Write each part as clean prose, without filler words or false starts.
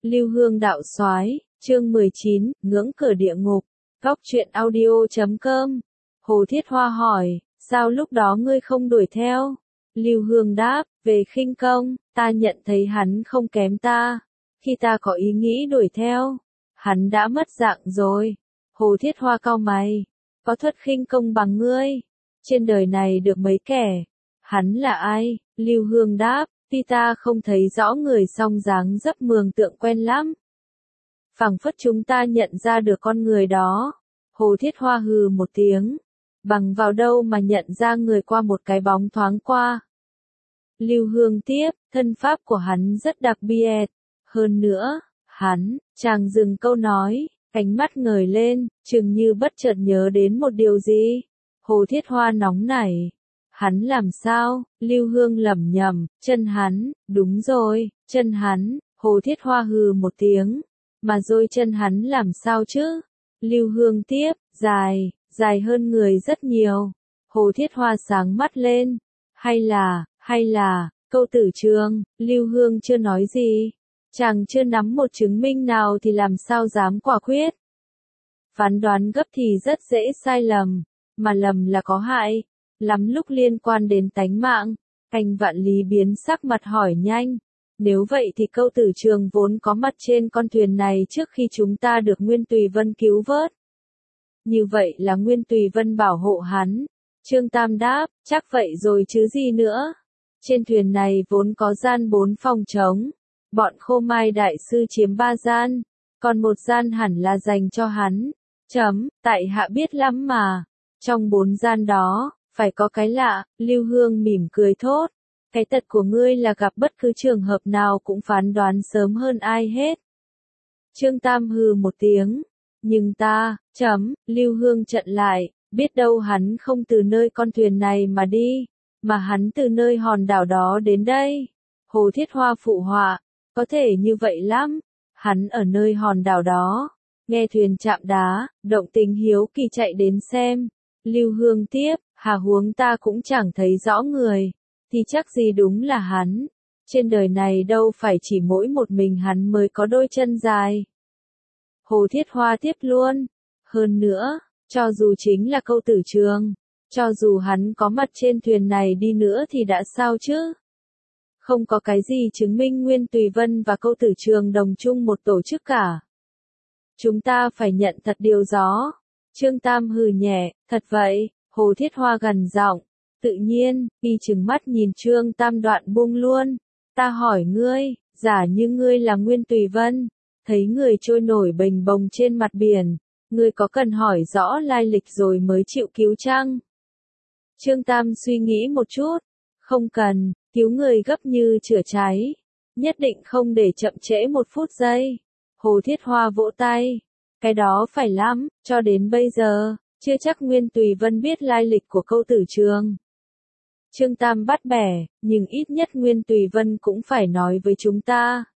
Lưu Hương đạo soái, chương 19, ngưỡng cửa địa ngục. Góc truyện audio.com. Hồ Thiết Hoa hỏi, sao lúc đó ngươi không đuổi theo? Lưu Hương đáp, về khinh công, ta nhận thấy hắn không kém ta. Khi ta có ý nghĩ đuổi theo, hắn đã mất dạng rồi. Hồ Thiết Hoa cau mày, có thuật khinh công bằng ngươi, trên đời này được mấy kẻ. Hắn là ai? Lưu Hương đáp, tuy ta không thấy rõ người song dáng dấp mường tượng quen lắm. Phảng phất chúng ta nhận ra được con người đó. Hồ Thiết Hoa hừ một tiếng, bằng vào đâu mà nhận ra người qua một cái bóng thoáng qua. Lưu Hương tiếp, thân pháp của hắn rất đặc biệt. Hơn nữa, hắn, chàng dừng câu nói, ánh mắt ngời lên, chừng như bất chợt nhớ đến một điều gì. Hồ Thiết Hoa nóng nảy. Hắn làm sao? Lưu Hương lẩm nhẩm, chân hắn, đúng rồi, chân hắn. Hồ Thiết Hoa hừ một tiếng, mà rồi chân hắn làm sao chứ? Lưu Hương tiếp, dài hơn người rất nhiều. Hồ Thiết Hoa sáng mắt lên, hay là, câu tử trường. Lưu Hương chưa nói gì, chàng chưa nắm một chứng minh nào thì làm sao dám quả quyết. Phán đoán gấp thì rất dễ sai lầm, mà lầm là có hại, lắm lúc liên quan đến tánh mạng. Anh Vạn Lý biến sắc mặt hỏi nhanh, nếu vậy thì câu tử trường vốn có mặt trên con thuyền này trước khi chúng ta được Nguyên Tùy Vân cứu vớt. Như vậy là Nguyên Tùy Vân bảo hộ hắn. Trương Tam đáp, chắc vậy rồi chứ gì nữa. Trên thuyền này vốn có gian 4 phòng trống. Bọn Khô Mai đại sư chiếm 3 gian, còn một gian hẳn là dành cho hắn. Tại hạ biết lắm mà. Trong 4 gian đó, phải có cái lạ. Lưu Hương mỉm cười thốt. Cái tật của ngươi là gặp bất cứ trường hợp nào cũng phán đoán sớm hơn ai hết. Trương Tam hừ một tiếng. Nhưng ta, Lưu Hương chặn lại, biết đâu hắn không từ nơi con thuyền này mà đi, mà hắn từ nơi hòn đảo đó đến đây. Hồ Thiết Hoa phụ họa, có thể như vậy lắm, hắn ở nơi hòn đảo đó, nghe thuyền chạm đá, động tình hiếu kỳ chạy đến xem. Lưu Hương tiếp, hà huống ta cũng chẳng thấy rõ người, thì chắc gì đúng là hắn. Trên đời này đâu phải chỉ mỗi một mình hắn mới có đôi chân dài. Hồ Thiết Hoa tiếp luôn. Hơn nữa, cho dù chính là câu tử trường, cho dù hắn có mặt trên thuyền này đi nữa thì đã sao chứ? Không có cái gì chứng minh Nguyên Tùy Vân và câu tử trường đồng chung một tổ chức cả. Chúng ta phải nhận thật điều đó. Trương Tam hừ nhẹ, thật vậy. Hồ Thiết Hoa gằn giọng, tự nhiên, y trừng mắt nhìn Trương Tam đoạn buông luôn. Ta hỏi ngươi, giả như ngươi là Nguyên Tùy Vân, thấy người trôi nổi bềnh bồng trên mặt biển, ngươi có cần hỏi rõ lai lịch rồi mới chịu cứu chăng? Trương Tam suy nghĩ một chút, không cần, cứu người gấp như chữa cháy, nhất định không để chậm trễ một phút giây. Hồ Thiết Hoa vỗ tay, cái đó phải lắm, cho đến bây giờ, chưa chắc Nguyên Tùy Vân biết lai lịch của câu tử trường. Trương Tam bắt bẻ, nhưng ít nhất Nguyên Tùy Vân cũng phải nói với chúng ta.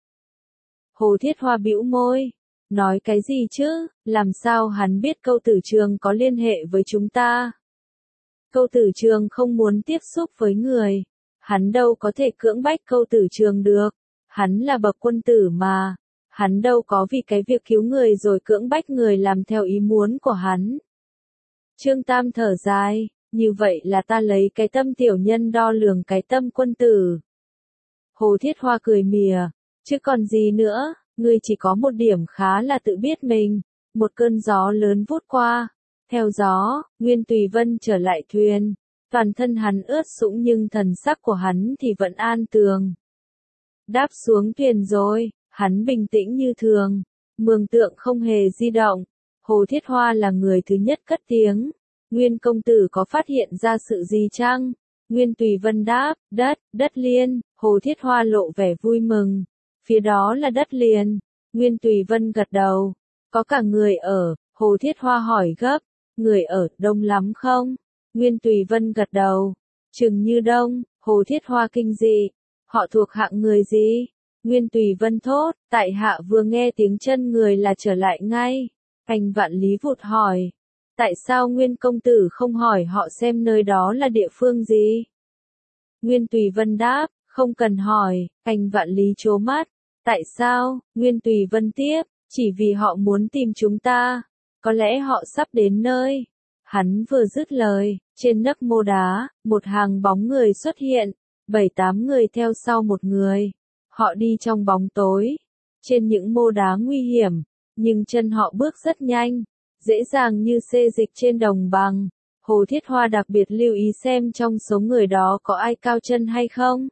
Hồ Thiết Hoa bĩu môi, nói cái gì chứ, làm sao hắn biết câu tử trường có liên hệ với chúng ta? Câu tử trường không muốn tiếp xúc với người, hắn đâu có thể cưỡng bách câu tử trường được, hắn là bậc quân tử mà, hắn đâu có vì cái việc cứu người rồi cưỡng bách người làm theo ý muốn của hắn. Trương Tam thở dài, như vậy là ta lấy cái tâm tiểu nhân đo lường cái tâm quân tử. Hồ Thiết Hoa cười mỉa, chứ còn gì nữa, ngươi chỉ có một điểm khá là tự biết mình. Một cơn gió lớn vút qua, theo gió, Nguyên Tùy Vân trở lại thuyền, toàn thân hắn ướt sũng nhưng thần sắc của hắn thì vẫn an tường. Đáp xuống thuyền rồi, hắn bình tĩnh như thường, mường tượng không hề di động. Hồ Thiết Hoa là người thứ nhất cất tiếng, Nguyên công tử có phát hiện ra sự gì chăng? Nguyên Tùy Vân đáp, đất liền. Hồ Thiết Hoa lộ vẻ vui mừng, phía đó là đất liền. Nguyên Tùy Vân gật đầu, có cả người ở. Hồ Thiết Hoa hỏi gấp, người ở đông lắm không? Nguyên Tùy Vân gật đầu, chừng như đông. Hồ Thiết Hoa kinh dị, họ thuộc hạng người gì? Nguyên Tùy Vân thốt, tại hạ vừa nghe tiếng chân người là trở lại ngay. Anh Vạn Lý vụt hỏi, tại sao Nguyên công tử không hỏi họ xem nơi đó là địa phương gì? Nguyên Tùy Vân đáp, không cần hỏi. Anh Vạn Lý trố mắt, Tại sao? Nguyên Tùy Vân tiếp, chỉ vì họ muốn tìm chúng ta. Có lẽ họ sắp đến nơi. Hắn vừa dứt lời, trên nấc mô đá, một hàng bóng người xuất hiện, 7-8 người theo sau một người. Họ đi trong bóng tối, trên những mô đá nguy hiểm, nhưng chân họ bước rất nhanh, dễ dàng như xê dịch trên đồng bằng. Hồ Thiết Hoa đặc biệt lưu ý xem trong số người đó có ai cao chân hay không.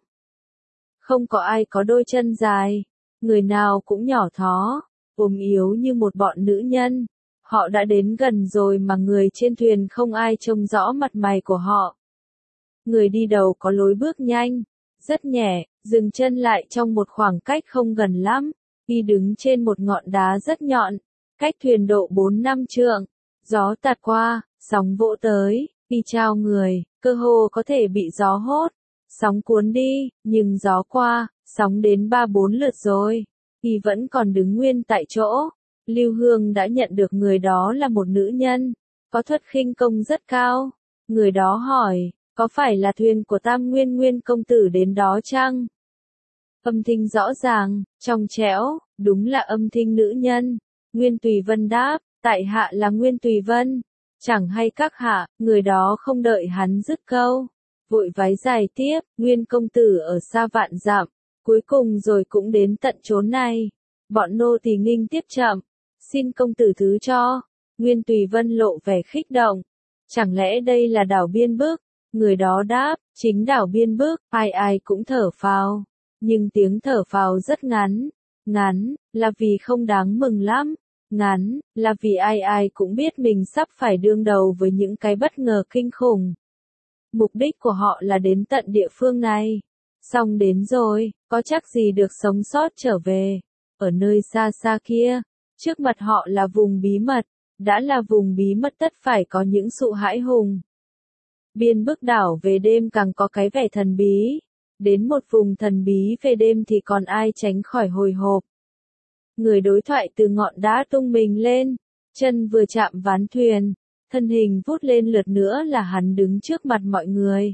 Không có ai có đôi chân dài, người nào cũng nhỏ thó, ốm yếu như một bọn nữ nhân. Họ đã đến gần rồi mà người trên thuyền không ai trông rõ mặt mày của họ. Người đi đầu có lối bước nhanh, rất nhẹ, dừng chân lại trong một khoảng cách không gần lắm. Y đứng trên một ngọn đá rất nhọn, cách thuyền độ 4-5 trượng. Gió tạt qua, sóng vỗ tới, y trao người, cơ hồ có thể bị gió hốt. Sóng cuốn đi, nhưng gió qua, sóng đến 3-4 lượt rồi. Y vẫn còn đứng nguyên tại chỗ. Lưu Hương đã nhận được người đó là một nữ nhân, có thuật khinh công rất cao. Người đó hỏi, có phải là thuyền của Tam Nguyên Nguyên công tử đến đó chăng? Âm thanh rõ ràng, trong trẻo, đúng là âm thanh nữ nhân. Nguyên Tùy Vân đáp, tại hạ là Nguyên Tùy Vân. Chẳng hay các hạ, người đó không đợi hắn dứt câu. Vội váy dài tiếp, Nguyên công tử ở xa vạn dặm, cuối cùng rồi cũng đến tận chốn này. Bọn nô tỳ nghinh tiếp chậm, xin công tử thứ cho. Nguyên Tùy Vân lộ vẻ khích động. Chẳng lẽ đây là đảo Biên Bức? Người đó đáp, chính đảo Biên Bức, ai ai cũng thở phào. Nhưng tiếng thở phào rất ngắn. Ngắn, là vì không đáng mừng lắm. Ngắn, là vì ai ai cũng biết mình sắp phải đương đầu với những cái bất ngờ kinh khủng. Mục đích của họ là đến tận địa phương này. Xong đến rồi, có chắc gì được sống sót trở về. Ở nơi xa xa kia, trước mặt họ là vùng bí mật. Đã là vùng bí mật tất phải có những sự hãi hùng. Biên Bức đảo về đêm càng có cái vẻ thần bí. Đến một vùng thần bí về đêm thì còn ai tránh khỏi hồi hộp. Người đối thoại từ ngọn đá tung mình lên, chân vừa chạm ván thuyền, thân hình vút lên lượt nữa là hắn đứng trước mặt mọi người.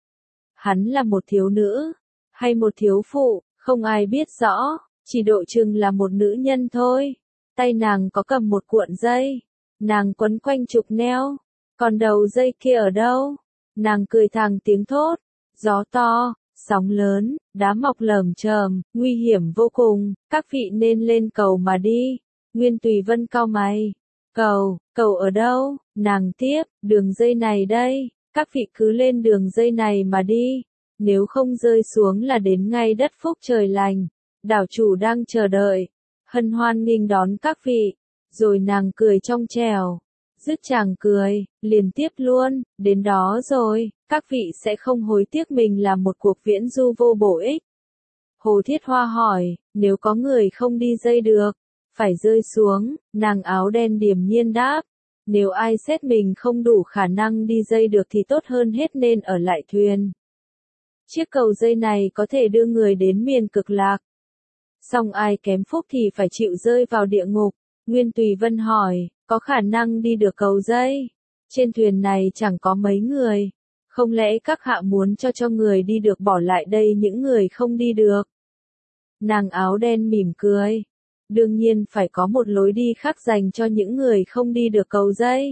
Hắn là một thiếu nữ, hay một thiếu phụ, không ai biết rõ, chỉ độ chừng là một nữ nhân thôi. Tay nàng có cầm một cuộn dây, nàng quấn quanh trục neo, còn đầu dây kia ở đâu? Nàng cười thàng tiếng thốt, gió to, sóng lớn, đá mọc lởm chởm, nguy hiểm vô cùng, các vị nên lên cầu mà đi. Nguyên Tùy Vân cau mày. Cầu ở đâu? Nàng tiếp, đường dây này đây, các vị cứ lên đường dây này mà đi. Nếu không rơi xuống là đến ngay đất phúc trời lành. Đảo chủ đang chờ đợi, hân hoan nghênh đón các vị. Rồi nàng cười trong trẻo. Dứt chàng cười, liền tiếp luôn, đến đó rồi, các vị sẽ không hối tiếc mình làm một cuộc viễn du vô bổ ích. Hồ Thiết Hoa hỏi, nếu có người không đi dây được, phải rơi xuống, nàng áo đen điềm nhiên đáp. Nếu ai xét mình không đủ khả năng đi dây được thì tốt hơn hết nên ở lại thuyền. Chiếc cầu dây này có thể đưa người đến miền cực lạc. Song ai kém phúc thì phải chịu rơi vào địa ngục. Nguyên Tùy Vân hỏi, có khả năng đi được cầu dây? Trên thuyền này chẳng có mấy người. Không lẽ các hạ muốn cho người đi được bỏ lại đây những người không đi được? Nàng áo đen mỉm cười. Đương nhiên phải có một lối đi khác dành cho những người không đi được cầu dây.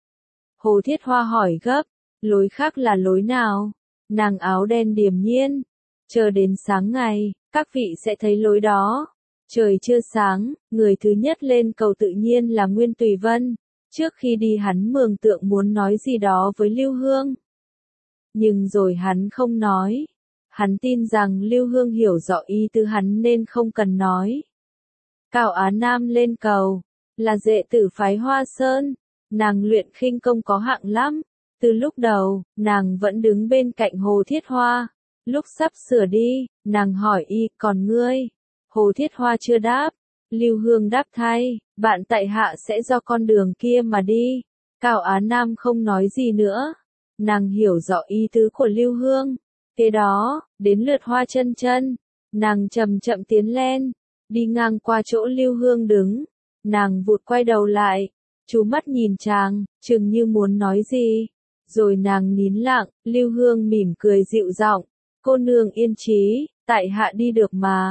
Hồ Thiết Hoa hỏi gấp, lối khác là lối nào? Nàng áo đen điềm nhiên. Chờ đến sáng ngày, các vị sẽ thấy lối đó. Trời chưa sáng, người thứ nhất lên cầu tự nhiên là Nguyên Tùy Vân. Trước khi đi hắn mường tượng muốn nói gì đó với Lưu Hương. Nhưng rồi hắn không nói. Hắn tin rằng Lưu Hương hiểu rõ ý tứ hắn nên không cần nói. Cao Á Nam lên cầu, là đệ tử phái Hoa Sơn. Nàng luyện khinh công có hạng lắm. Từ lúc đầu, nàng vẫn đứng bên cạnh Hồ Thiết Hoa. Lúc sắp sửa đi, nàng hỏi y, còn ngươi? Hồ Thiết Hoa chưa đáp. Lưu Hương đáp thay, bạn tại hạ sẽ do con đường kia mà đi. Cao Á Nam không nói gì nữa. Nàng hiểu rõ ý tứ của Lưu Hương. Kế đó, đến lượt Hoa Chân Chân. Nàng chậm chậm tiến lên, đi ngang qua chỗ Lưu Hương đứng. Nàng vụt quay đầu lại, chú mắt nhìn chàng, chừng như muốn nói gì. Rồi nàng nín lặng, Lưu Hương mỉm cười dịu giọng. Cô nương yên trí, tại hạ đi được mà.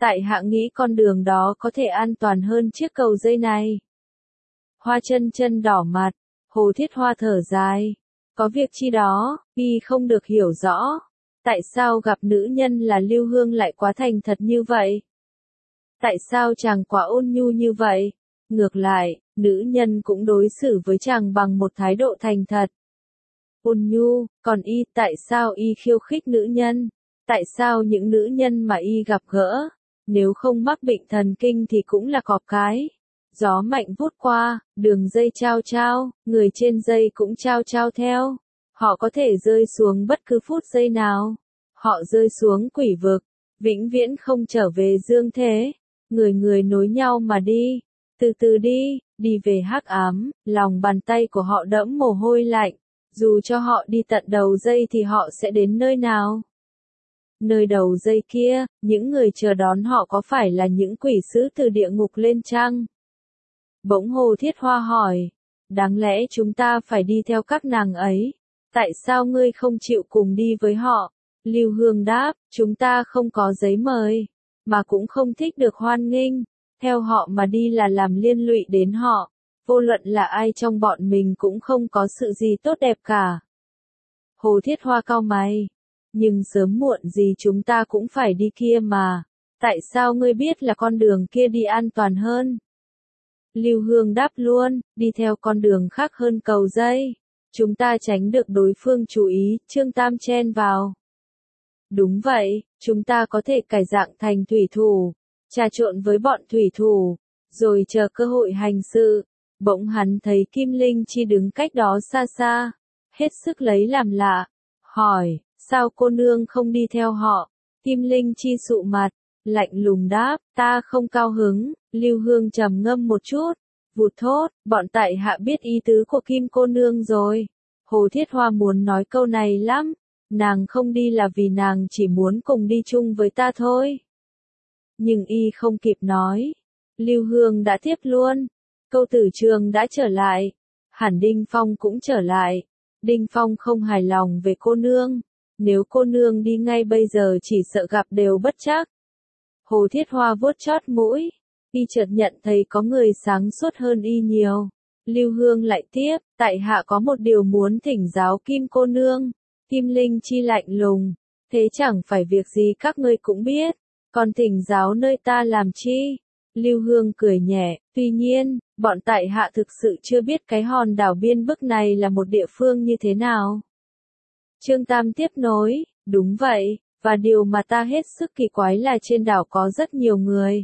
Tại hạ nghĩ con đường đó có thể an toàn hơn chiếc cầu dây này. Hoa chân chân đỏ mặt, Hồ Thiết Hoa thở dài. Có việc chi đó, y không được hiểu rõ. Tại sao gặp nữ nhân là Lưu Hương lại quá thành thật như vậy? Tại sao chàng quá ôn nhu như vậy? Ngược lại, nữ nhân cũng đối xử với chàng bằng một thái độ thành thật. Ôn nhu, còn y, tại sao y khiêu khích nữ nhân? Tại sao những nữ nhân mà y gặp gỡ, nếu không mắc bệnh thần kinh thì cũng là cọp cái? Gió mạnh vút qua, đường dây chao chao, người trên dây cũng chao chao theo. Họ có thể rơi xuống bất cứ phút giây nào. Họ rơi xuống quỷ vực, vĩnh viễn không trở về dương thế. Người người nối nhau mà đi, từ từ đi, đi về hắc ám, lòng bàn tay của họ đẫm mồ hôi lạnh. Dù cho họ đi tận đầu dây thì họ sẽ đến nơi nào? Nơi đầu dây kia, những người chờ đón họ có phải là những quỷ sứ từ địa ngục lên chăng? Bỗng Hồ Thiết Hoa hỏi, đáng lẽ chúng ta phải đi theo các nàng ấy, tại sao ngươi không chịu cùng đi với họ? Lưu Hương đáp, chúng ta không có giấy mời, mà cũng không thích được hoan nghênh, theo họ mà đi là làm liên lụy đến họ, vô luận là ai trong bọn mình cũng không có sự gì tốt đẹp cả. Hồ Thiết Hoa cau mày, nhưng sớm muộn gì chúng ta cũng phải đi kia mà, tại sao ngươi biết là con đường kia đi an toàn hơn? Lưu Hương đáp luôn, đi theo con đường khác hơn cầu dây. Chúng ta tránh được đối phương chú ý, Trương Tam chen vào. Đúng vậy, chúng ta có thể cải dạng thành thủy thủ, trà trộn với bọn thủy thủ, rồi chờ cơ hội hành sự. Bỗng hắn thấy Kim Linh Chi đứng cách đó xa xa, hết sức lấy làm lạ, hỏi, sao cô nương không đi theo họ? Kim Linh Chi sụ mặt, lạnh lùng đáp, ta không cao hứng. Lưu Hương trầm ngâm một chút, vụt thốt, bọn tại hạ biết ý tứ của Kim cô nương rồi. Hồ Thiết Hoa muốn nói câu này lắm, nàng không đi là vì nàng chỉ muốn cùng đi chung với ta thôi. Nhưng y không kịp nói, Lưu Hương đã tiếp luôn. Câu Tử Trường đã trở lại, hẳn Đinh Phong cũng trở lại. Đinh Phong không hài lòng về cô nương, nếu cô nương đi ngay bây giờ chỉ sợ gặp đều bất trắc. Hồ Thiết Hoa vuốt chót mũi, y chợt nhận thấy có người sáng suốt hơn y nhiều. Lưu Hương lại tiếp, tại hạ có một điều muốn thỉnh giáo Kim cô nương. Kim Linh Chi lạnh lùng, thế chẳng phải việc gì các ngươi cũng biết, còn thỉnh giáo nơi ta làm chi? Lưu Hương cười nhẹ, tuy nhiên, bọn tại hạ thực sự chưa biết cái hòn đảo biên bức này là một địa phương như thế nào. Trương Tam tiếp nối, đúng vậy, và điều mà ta hết sức kỳ quái là trên đảo có rất nhiều người.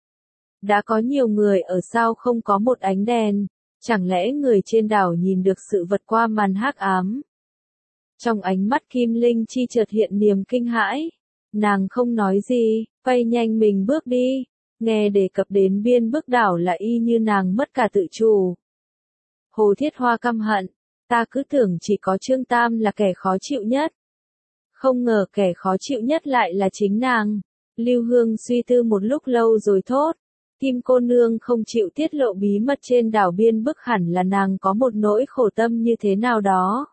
Đã có nhiều người ở sao không có một ánh đèn, chẳng lẽ người trên đảo nhìn được sự vật qua màn hắc ám? Trong ánh mắt Kim Linh Chi chợt hiện niềm kinh hãi, nàng không nói gì, quay nhanh mình bước đi, nghe đề cập đến biên bức đảo là y như nàng mất cả tự chủ. Hồ Thiết Hoa căm hận, ta cứ tưởng chỉ có Trương Tam là kẻ khó chịu nhất. Không ngờ kẻ khó chịu nhất lại là chính nàng. Lưu Hương suy tư một lúc lâu rồi thốt, Kim cô nương không chịu tiết lộ bí mật trên đảo biên bức hẳn là nàng có một nỗi khổ tâm như thế nào đó.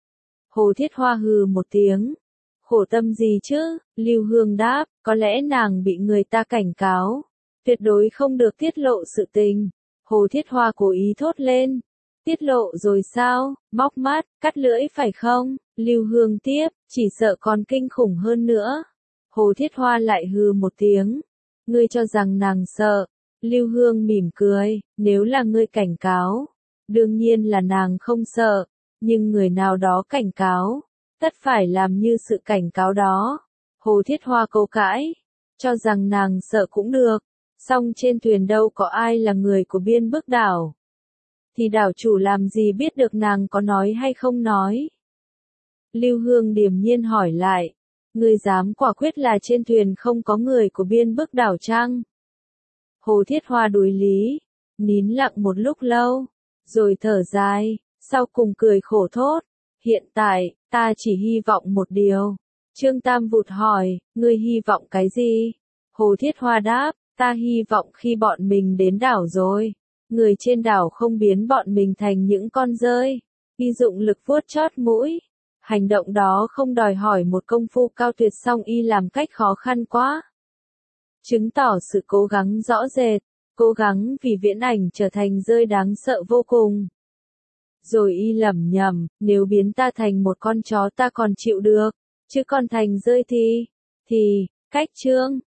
Hồ Thiết Hoa hừ một tiếng, khổ tâm gì chứ? Lưu Hương đáp, có lẽ nàng bị người ta cảnh cáo, tuyệt đối không được tiết lộ sự tình. Hồ Thiết Hoa cố ý thốt lên, tiết lộ rồi sao? Móc mắt, cắt lưỡi phải không? Lưu Hương tiếp, chỉ sợ còn kinh khủng hơn nữa. Hồ Thiết Hoa lại hừ một tiếng, ngươi cho rằng nàng sợ? Lưu Hương mỉm cười, nếu là ngươi cảnh cáo, đương nhiên là nàng không sợ, nhưng người nào đó cảnh cáo, tất phải làm như sự cảnh cáo đó. Hồ Thiết Hoa câu cãi, cho rằng nàng sợ cũng được, song trên thuyền đâu có ai là người của biên bức đảo. Thì đảo chủ làm gì biết được nàng có nói hay không nói? Lưu Hương điềm nhiên hỏi lại, ngươi dám quả quyết là trên thuyền không có người của biên bức đảo chăng? Hồ Thiết Hoa đối lý, nín lặng một lúc lâu, rồi thở dài, sau cùng cười khổ thốt, hiện tại, ta chỉ hy vọng một điều. Trương Tam vụt hỏi, ngươi hy vọng cái gì? Hồ Thiết Hoa đáp, ta hy vọng khi bọn mình đến đảo rồi, người trên đảo không biến bọn mình thành những con dơi. Y dụng lực vuốt chót mũi. Hành động đó không đòi hỏi một công phu cao tuyệt song y làm cách khó khăn quá. chứng tỏ sự cố gắng rõ rệt, cố gắng vì viễn ảnh trở thành rơi đáng sợ vô cùng. Rồi y lẩm nhẩm, nếu biến ta thành một con chó ta còn chịu được, chứ còn thành rơi thì, cách chương